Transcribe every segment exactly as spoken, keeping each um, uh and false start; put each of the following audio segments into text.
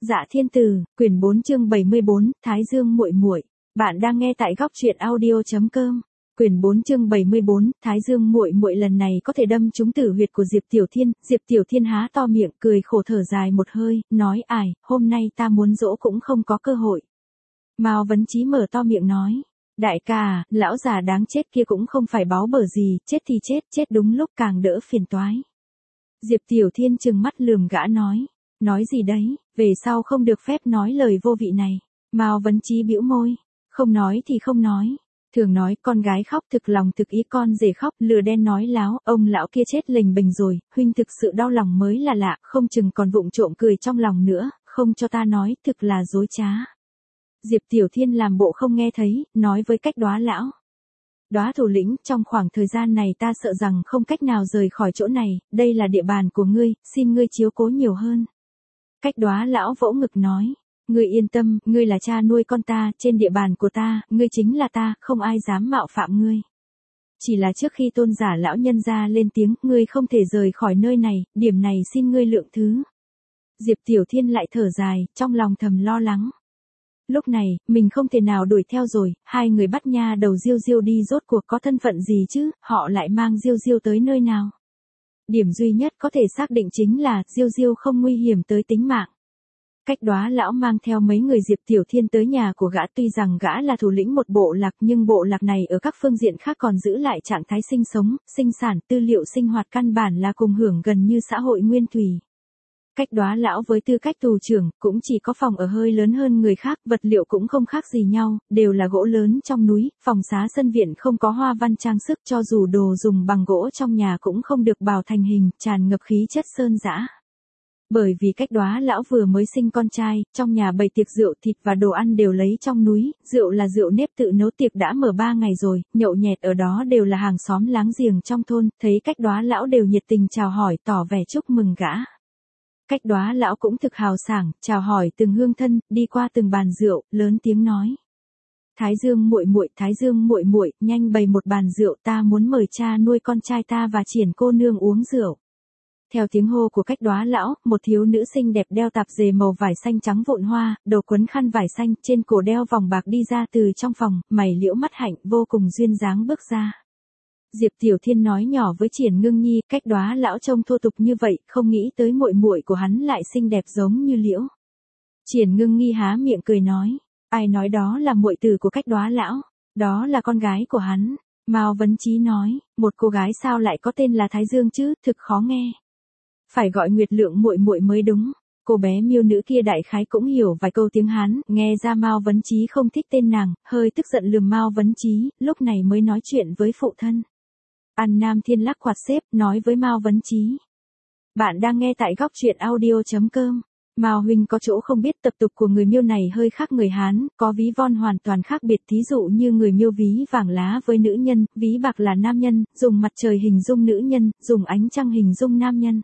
Dạ Thiên Từ, quyển bốn chương bảy mươi bốn, Thái Dương muội muội. Bạn đang nghe tại góc truyện audio chấm com. Quyển bốn chương bảy mươi bốn, Thái Dương muội muội lần này có thể đâm trúng tử huyệt của Diệp Tiểu Thiên. Diệp Tiểu Thiên há to miệng, cười khổ thở dài một hơi, nói: "Ải, hôm nay ta muốn dỗ cũng không có cơ hội." Mao Vấn Chí mở to miệng nói: "Đại ca, lão già đáng chết kia cũng không phải báu bở gì, chết thì chết, chết đúng lúc càng đỡ phiền toái." Diệp Tiểu Thiên trừng mắt lườm gã nói: "Nói gì đấy, về sau không được phép nói lời vô vị này." Mao Vấn Chí bĩu môi: "Không nói thì không nói. Thường nói con gái khóc thực lòng thực ý, con rể khóc lừa đen nói láo, ông lão kia chết lềnh bềnh rồi, huynh thực sự đau lòng mới là lạ, không chừng còn vụng trộm cười trong lòng nữa, không cho ta nói, thực là dối trá." Diệp Tiểu Thiên làm bộ không nghe thấy, nói với Cách Đoá lão: "Đoá thủ lĩnh, trong khoảng thời gian này ta sợ rằng không cách nào rời khỏi chỗ này, đây là địa bàn của ngươi, xin ngươi chiếu cố nhiều hơn." Cách Đoá lão vỗ ngực nói: "Ngươi yên tâm, ngươi là cha nuôi con ta, trên địa bàn của ta, ngươi chính là ta, không ai dám mạo phạm ngươi. Chỉ là trước khi tôn giả lão nhân gia lên tiếng, ngươi không thể rời khỏi nơi này, điểm này xin ngươi lượng thứ." Diệp Tiểu Thiên lại thở dài, trong lòng thầm lo lắng. Lúc này, mình không thể nào đuổi theo rồi, hai người bắt nha đầu Diêu Diêu đi rốt cuộc có thân phận gì chứ, họ lại mang Diêu Diêu tới nơi nào? Điểm duy nhất có thể xác định chính là, Diêu Diêu không nguy hiểm tới tính mạng. Cách Đoá lão mang theo mấy người Diệp Tiểu Thiên tới nhà của gã, tuy rằng gã là thủ lĩnh một bộ lạc nhưng bộ lạc này ở các phương diện khác còn giữ lại trạng thái sinh sống, sinh sản, tư liệu sinh hoạt căn bản là cùng hưởng gần như xã hội nguyên thủy. Cách Đoá lão với tư cách tù trưởng, cũng chỉ có phòng ở hơi lớn hơn người khác, vật liệu cũng không khác gì nhau, đều là gỗ lớn trong núi, phòng xá sân viện không có hoa văn trang sức, cho dù đồ dùng bằng gỗ trong nhà cũng không được bào thành hình, tràn ngập khí chất sơn dã. Bởi vì Cách Đoá lão vừa mới sinh con trai, trong nhà bày tiệc rượu thịt và đồ ăn đều lấy trong núi, rượu là rượu nếp tự nấu, tiệc đã mở ba ngày rồi, nhậu nhẹt ở đó đều là hàng xóm láng giềng trong thôn, thấy Cách Đoá lão đều nhiệt tình chào hỏi, tỏ vẻ chúc mừng gã. Cách Đoá lão cũng thực hào sảng, chào hỏi từng hương thân, đi qua từng bàn rượu, lớn tiếng nói: "Thái Dương muội muội, Thái Dương muội muội, nhanh bày một bàn rượu, ta muốn mời cha nuôi con trai ta và Triển cô nương uống rượu." Theo tiếng hô của Cách Đoá lão, một thiếu nữ xinh đẹp đeo tạp dề màu vải xanh trắng vụn hoa, đầu quấn khăn vải xanh, trên cổ đeo vòng bạc đi ra từ trong phòng, mày liễu mắt hạnh, vô cùng duyên dáng bước ra. Diệp Tiểu Thiên nói nhỏ với Triển Ngưng Nhi: "Cách Đoá lão trông thô tục như vậy, không nghĩ tới muội muội của hắn lại xinh đẹp giống như liễu." Triển Ngưng Nhi há miệng cười nói: "Ai nói đó là muội tử của Cách Đoá lão, đó là con gái của hắn." Mao Vấn Chí nói: "Một cô gái sao lại có tên là Thái Dương chứ, thực khó nghe. Phải gọi Nguyệt Lượng muội muội mới đúng." Cô bé miêu nữ kia đại khái cũng hiểu vài câu tiếng Hán, nghe ra Mao Vấn Chí không thích tên nàng, hơi tức giận lườm Mao Vấn Chí, lúc này mới nói chuyện với phụ thân. An Nam Thiên lắc quạt xếp, nói với Mao Vấn Chí: "Bạn đang nghe tại góc truyện audio chấm com. Mao huynh có chỗ không biết, tập tục của người Miêu này hơi khác người Hán, có ví von hoàn toàn khác biệt, thí dụ như người Miêu ví vàng lá với nữ nhân, ví bạc là nam nhân, dùng mặt trời hình dung nữ nhân, dùng ánh trăng hình dung nam nhân."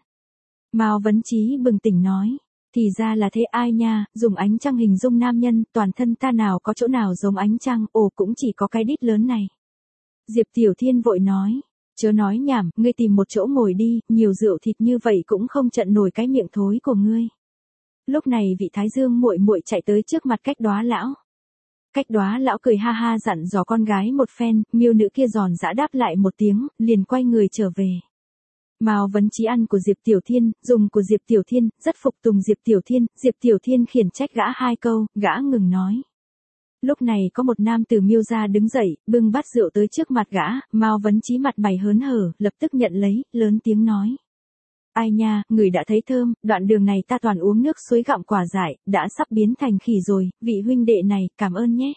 Mao Vấn Chí bừng tỉnh nói: "Thì ra là thế, ai nha, dùng ánh trăng hình dung nam nhân, toàn thân ta nào có chỗ nào giống ánh trăng, ồ cũng chỉ có cái đít lớn này." Diệp Tiểu Thiên vội nói: "Chớ nói nhảm, ngươi tìm một chỗ ngồi đi, nhiều rượu thịt như vậy cũng không chặn nổi cái miệng thối của ngươi." Lúc này vị Thái Dương muội muội chạy tới trước mặt Cách Đoá lão. Cách Đoá lão cười ha ha dặn dò con gái một phen, miêu nữ kia giòn giã đáp lại một tiếng, liền quay người trở về. Mao Vấn Chí ăn của Diệp Tiểu Thiên, dùng của Diệp Tiểu Thiên, rất phục tùng Diệp Tiểu Thiên, Diệp Tiểu Thiên khiển trách gã hai câu, gã ngừng nói. Lúc này có một nam từ Miêu gia đứng dậy, bưng bát rượu tới trước mặt gã, Mao Vấn Chí mặt mày hớn hở, lập tức nhận lấy, lớn tiếng nói: "Ai nha, người đã thấy thơm, đoạn đường này ta toàn uống nước suối gặm quả dại, đã sắp biến thành khỉ rồi, vị huynh đệ này, cảm ơn nhé."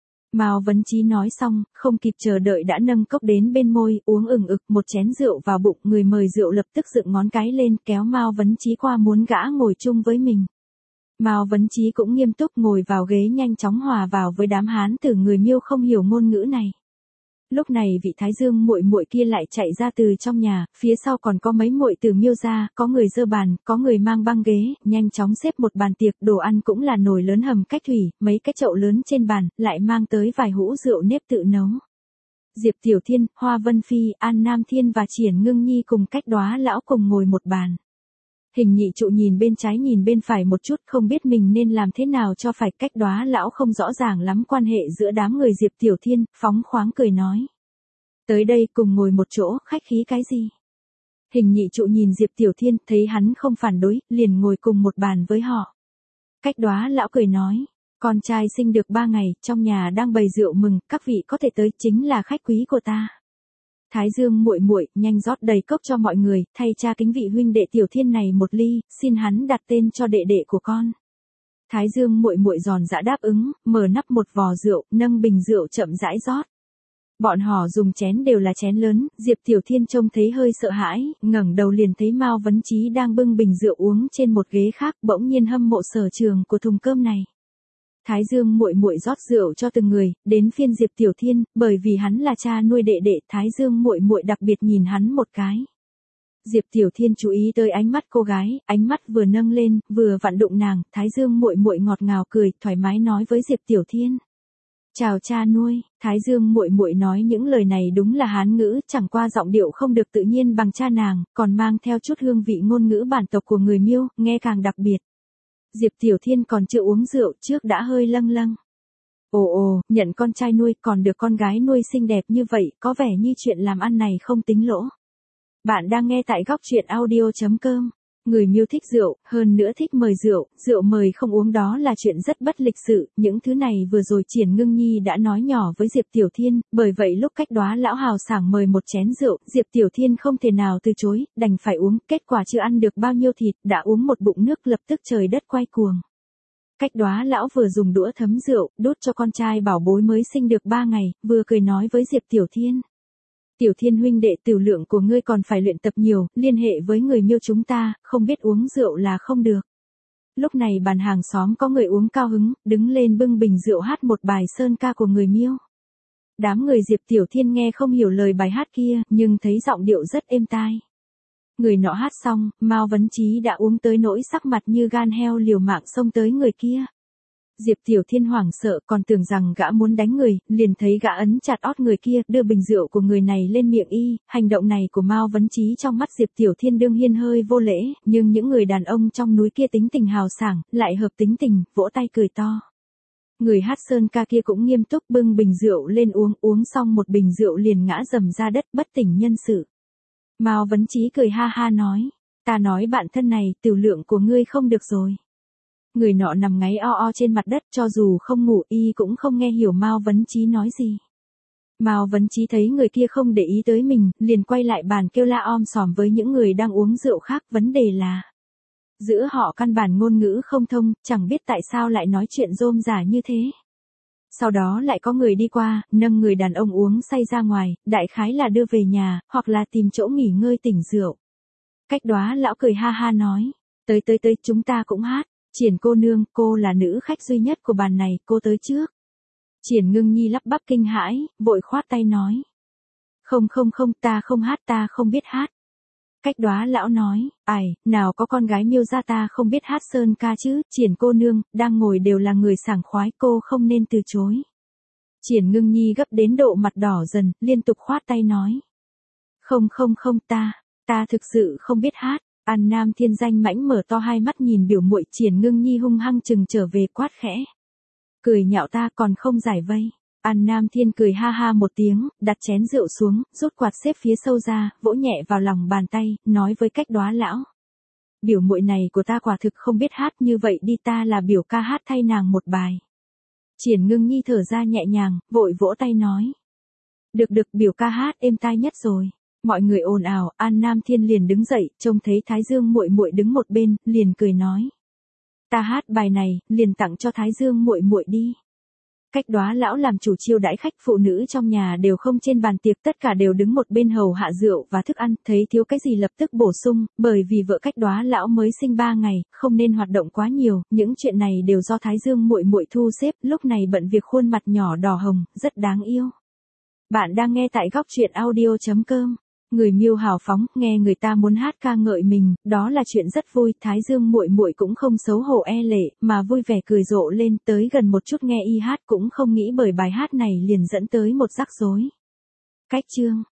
Mao Vấn Chí nói xong, không kịp chờ đợi đã nâng cốc đến bên môi, uống ừng ực một chén rượu vào bụng, người mời rượu lập tức dựng ngón cái lên, kéo Mao Vấn Chí qua muốn gã ngồi chung với mình. Mao Vấn Chí cũng nghiêm túc ngồi vào ghế, nhanh chóng hòa vào với đám Hán tử người Miêu không hiểu ngôn ngữ này. Lúc này vị Thái Dương muội muội kia lại chạy ra từ trong nhà, phía sau còn có mấy muội tử Miêu gia, có người dơ bàn, có người mang băng ghế, nhanh chóng xếp một bàn tiệc, đồ ăn cũng là nồi lớn hầm cách thủy, mấy cái chậu lớn trên bàn, lại mang tới vài hũ rượu nếp tự nấu. Diệp Tiểu Thiên, Hoa Vân Phi, An Nam Thiên và Triển Ngưng Nhi cùng Cách Đoá lão cùng ngồi một bàn. Hình nhị trụ nhìn bên trái nhìn bên phải một chút, không biết mình nên làm thế nào cho phải. Cách Đoá lão không rõ ràng lắm quan hệ giữa đám người Diệp Tiểu Thiên, phóng khoáng cười nói. Tới đây cùng ngồi một chỗ, khách khí cái gì? Hình nhị trụ nhìn Diệp Tiểu Thiên, thấy hắn không phản đối, liền ngồi cùng một bàn với họ. Cách Đoá lão cười nói, con trai sinh được ba ngày, trong nhà đang bày rượu mừng, các vị có thể tới, chính là khách quý của ta. Thái Dương muội muội, nhanh rót đầy cốc cho mọi người, thay cha kính vị huynh đệ Tiểu Thiên này một ly, xin hắn đặt tên cho đệ đệ của con. Thái Dương muội muội giòn giã đáp ứng, mở nắp một vò rượu, nâng bình rượu chậm rãi rót. Bọn họ dùng chén đều là chén lớn, Diệp Tiểu Thiên trông thấy hơi sợ hãi, ngẩng đầu liền thấy Mao Vấn Chí đang bưng bình rượu uống trên một ghế khác, bỗng nhiên hâm mộ sở trường của thùng cơm này. Thái Dương muội muội rót rượu cho từng người, đến phiên Diệp Tiểu Thiên, bởi vì hắn là cha nuôi đệ đệ, Thái Dương muội muội đặc biệt nhìn hắn một cái. Diệp Tiểu Thiên chú ý tới ánh mắt cô gái, ánh mắt vừa nâng lên, vừa vặn đụng nàng, Thái Dương muội muội ngọt ngào cười, thoải mái nói với Diệp Tiểu Thiên. Chào cha nuôi, Thái Dương muội muội nói những lời này đúng là Hán ngữ, chẳng qua giọng điệu không được tự nhiên bằng cha nàng, còn mang theo chút hương vị ngôn ngữ bản tộc của người Miêu, nghe càng đặc biệt. Diệp Tiểu Thiên còn chưa uống rượu trước đã hơi lâng lâng. Ồ ồ, nhận con trai nuôi còn được con gái nuôi xinh đẹp như vậy, có vẻ như chuyện làm ăn này không tính lỗ. Bạn đang nghe tại góc truyện audio chấm com. Người Miêu thích rượu, hơn nữa thích mời rượu, rượu mời không uống đó là chuyện rất bất lịch sự, những thứ này vừa rồi Triển Ngưng Nhi đã nói nhỏ với Diệp Tiểu Thiên, bởi vậy lúc Cách Đoá lão hào sảng mời một chén rượu, Diệp Tiểu Thiên không thể nào từ chối, đành phải uống, kết quả chưa ăn được bao nhiêu thịt, đã uống một bụng nước lập tức trời đất quay cuồng. Cách Đoá lão vừa dùng đũa thấm rượu, đút cho con trai bảo bối mới sinh được ba ngày, vừa cười nói với Diệp Tiểu Thiên. Tiểu Thiên huynh đệ, tiểu lượng của ngươi còn phải luyện tập nhiều, liên hệ với người Miêu chúng ta, không biết uống rượu là không được. Lúc này bàn hàng xóm có người uống cao hứng, đứng lên bưng bình rượu hát một bài sơn ca của người Miêu. Đám người Diệp Tiểu Thiên nghe không hiểu lời bài hát kia, nhưng thấy giọng điệu rất êm tai. Người nọ hát xong, Mao Vấn Chí đã uống tới nỗi sắc mặt như gan heo liều mạng xông tới người kia. Diệp Tiểu Thiên hoảng sợ, còn tưởng rằng gã muốn đánh người, liền thấy gã ấn chặt ót người kia, đưa bình rượu của người này lên miệng y. Hành động này của Mao Vấn Chí trong mắt Diệp Tiểu Thiên đương nhiên hơi vô lễ, nhưng những người đàn ông trong núi kia tính tình hào sảng, lại hợp tính tình, vỗ tay cười to. Người hát sơn ca kia cũng nghiêm túc bưng bình rượu lên uống, uống xong một bình rượu liền ngã rầm ra đất bất tỉnh nhân sự. Mao Vấn Chí cười ha ha nói, ta nói bạn thân này, tiểu lượng của ngươi không được rồi. Người nọ nằm ngáy o o trên mặt đất, cho dù không ngủ y cũng không nghe hiểu Mao Vấn Chí nói gì. Mao Vấn Chí thấy người kia không để ý tới mình, liền quay lại bàn kêu la om sòm với những người đang uống rượu khác, vấn đề là giữa họ căn bản ngôn ngữ không thông, chẳng biết tại sao lại nói chuyện rôm rả như thế. Sau đó lại có người đi qua, nâng người đàn ông uống say ra ngoài, đại khái là đưa về nhà, hoặc là tìm chỗ nghỉ ngơi tỉnh rượu. Cách Đoá lão cười ha ha nói, tới tới tới, chúng ta cũng hát. Triển cô nương, cô là nữ khách duy nhất của bàn này, cô tới trước. Triển Ngưng Nhi lắp bắp kinh hãi, vội khoát tay nói. Không không không, ta không hát, ta không biết hát. Cách Đoá lão nói, ải, nào có con gái Miêu gia ta không biết hát sơn ca chứ, Triển cô nương, đang ngồi đều là người sảng khoái, cô không nên từ chối. Triển Ngưng Nhi gấp đến độ mặt đỏ dần, liên tục khoát tay nói. Không không không, ta, ta thực sự không biết hát. An Nam Thiên danh mãnh mở to hai mắt nhìn biểu muội. Triển Ngưng Nhi hung hăng chừng trở về quát khẽ. Cười nhạo ta còn không giải vây. An Nam Thiên cười ha ha một tiếng, đặt chén rượu xuống, rút quạt xếp phía sau ra, vỗ nhẹ vào lòng bàn tay, nói với Cách Đoá lão. Biểu muội này của ta quả thực không biết hát, như vậy đi, ta là biểu ca hát thay nàng một bài. Triển Ngưng Nhi thở ra nhẹ nhàng, vội vỗ tay nói. Được được, biểu ca hát êm tai nhất rồi. Mọi người ồn ào, An Nam Thiên liền đứng dậy, trông thấy Thái Dương muội muội đứng một bên, liền cười nói. Ta hát bài này, liền tặng cho Thái Dương muội muội đi. Cách Đoá lão làm chủ chiêu đãi khách, phụ nữ trong nhà đều không trên bàn tiệc, tất cả đều đứng một bên hầu hạ rượu và thức ăn, thấy thiếu cái gì lập tức bổ sung, bởi vì vợ Cách Đoá lão mới sinh ba ngày, không nên hoạt động quá nhiều, những chuyện này đều do Thái Dương muội muội thu xếp, lúc này bận việc khuôn mặt nhỏ đỏ hồng, rất đáng yêu. Bạn đang nghe tại góc truyện audio chấm com. Người Miêu hào phóng, nghe người ta muốn hát ca ngợi mình, đó là chuyện rất vui. Thái Dương muội muội cũng không xấu hổ e lệ, mà vui vẻ cười rộ lên, tới gần một chút nghe y hát, cũng không nghĩ bởi bài hát này liền dẫn tới một rắc rối. Cách chương